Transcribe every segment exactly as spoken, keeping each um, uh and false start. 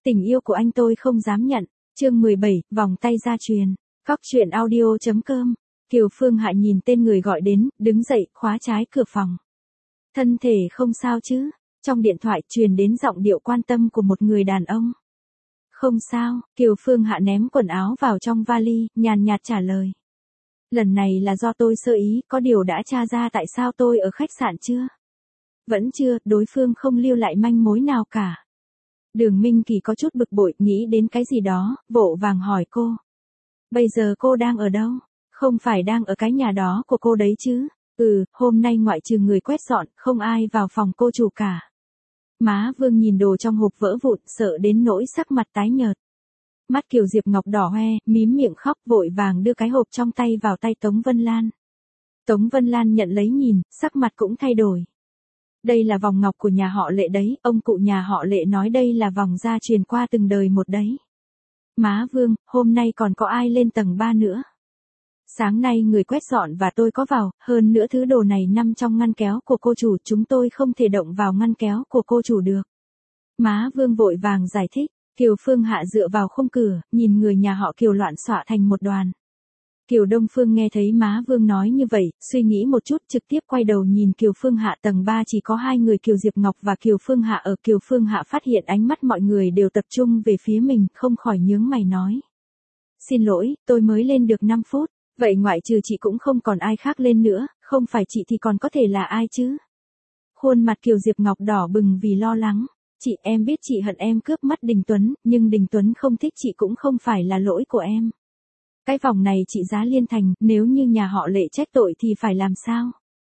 Tình yêu của anh tôi không dám nhận. Chương mười bảy, vòng tay gia truyền. Cóc truyện audio chấm com. Kiều Phương Hạ nhìn tên người gọi đến, đứng dậy, khóa trái cửa phòng. Thân thể không sao chứ? Trong điện thoại truyền đến giọng điệu quan tâm của một người đàn ông. Không sao, Kiều Phương Hạ ném quần áo vào trong vali, nhàn nhạt trả lời. Lần này là do tôi sơ ý, có điều đã tra ra tại sao tôi ở khách sạn chưa? Vẫn chưa, đối phương không lưu lại manh mối nào cả. Đường Minh Kỳ có chút bực bội, nghĩ đến cái gì đó, vội vàng hỏi cô. Bây giờ cô đang ở đâu? Không phải đang ở cái nhà đó của cô đấy chứ? Ừ, hôm nay ngoại trừ người quét dọn, không ai vào phòng cô chủ cả. Má Vương nhìn đồ trong hộp vỡ vụn, sợ đến nỗi sắc mặt tái nhợt. Mắt Kiều Diệp Ngọc đỏ hoe, mím miệng khóc, vội vàng đưa cái hộp trong tay vào tay Tống Vân Lan. Tống Vân Lan nhận lấy nhìn, sắc mặt cũng thay đổi. Đây là vòng ngọc của nhà họ Lệ đấy, ông cụ nhà họ Lệ nói đây là vòng gia truyền qua từng đời một đấy. Má Vương, hôm nay còn có ai lên tầng ba nữa? Sáng nay người quét dọn và tôi có vào, hơn nữa thứ đồ này nằm trong ngăn kéo của cô chủ, chúng tôi không thể động vào ngăn kéo của cô chủ được. Má Vương vội vàng giải thích, Kiều Phương Hạ dựa vào khung cửa, nhìn người nhà họ Kiều loạn xạ thành một đoàn. Kiều Đông Phương nghe thấy má Vương nói như vậy, suy nghĩ một chút, trực tiếp quay đầu nhìn Kiều Phương Hạ. Tầng ba chỉ có hai người, Kiều Diệp Ngọc và Kiều Phương Hạ ở. Kiều Phương Hạ phát hiện ánh mắt mọi người đều tập trung về phía mình, không khỏi nhướng mày nói. Xin lỗi, tôi mới lên được năm phút, vậy ngoại trừ chị cũng không còn ai khác lên nữa, không phải chị thì còn có thể là ai chứ? Khuôn mặt Kiều Diệp Ngọc đỏ bừng vì lo lắng. Chị, em biết chị hận em cướp mất Đình Tuấn, nhưng Đình Tuấn không thích chị cũng không phải là lỗi của em. Cái vòng này trị giá liên thành, nếu như nhà họ Lệ trách tội thì phải làm sao?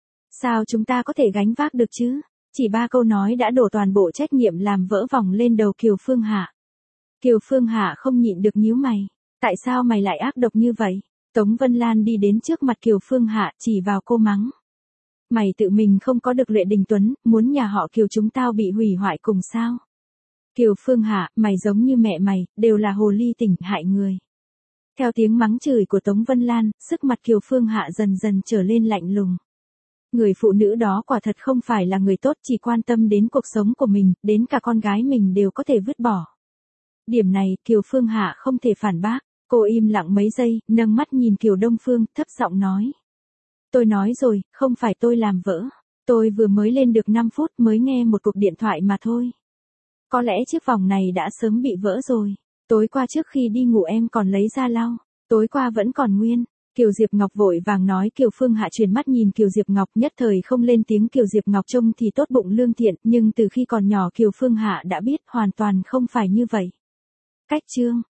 Sao chúng ta có thể gánh vác được chứ? Chỉ ba câu nói đã đổ toàn bộ trách nhiệm làm vỡ vòng lên đầu Kiều Phương Hạ. Kiều Phương Hạ không nhịn được nhíu mày. Tại sao mày lại ác độc như vậy? Tống Vân Lan đi đến trước mặt Kiều Phương Hạ, chỉ vào cô mắng. Mày tự mình không có được Lệ Đình Tuấn, muốn nhà họ Kiều chúng tao bị hủy hoại cùng sao? Kiều Phương Hạ, mày giống như mẹ mày, đều là hồ ly tỉnh hại người. Theo tiếng mắng chửi của Tống Vân Lan, sức mặt Kiều Phương Hạ dần dần trở lên lạnh lùng. Người phụ nữ đó quả thật không phải là người tốt, chỉ quan tâm đến cuộc sống của mình, đến cả con gái mình đều có thể vứt bỏ. Điểm này, Kiều Phương Hạ không thể phản bác. Cô im lặng mấy giây, nâng mắt nhìn Kiều Đông Phương, thấp giọng nói. Tôi nói rồi, không phải tôi làm vỡ. Tôi vừa mới lên được năm phút mới nghe một cuộc điện thoại mà thôi. Có lẽ chiếc vòng này đã sớm bị vỡ rồi. Tối qua trước khi đi ngủ em còn lấy ra lau. Tối qua vẫn còn nguyên. Kiều Diệp Ngọc vội vàng nói. Kiều Phương Hạ chuyển mắt nhìn Kiều Diệp Ngọc, nhất thời không lên tiếng. Kiều Diệp Ngọc trông thì tốt bụng lương thiện, nhưng từ khi còn nhỏ Kiều Phương Hạ đã biết hoàn toàn không phải như vậy. Cách chương.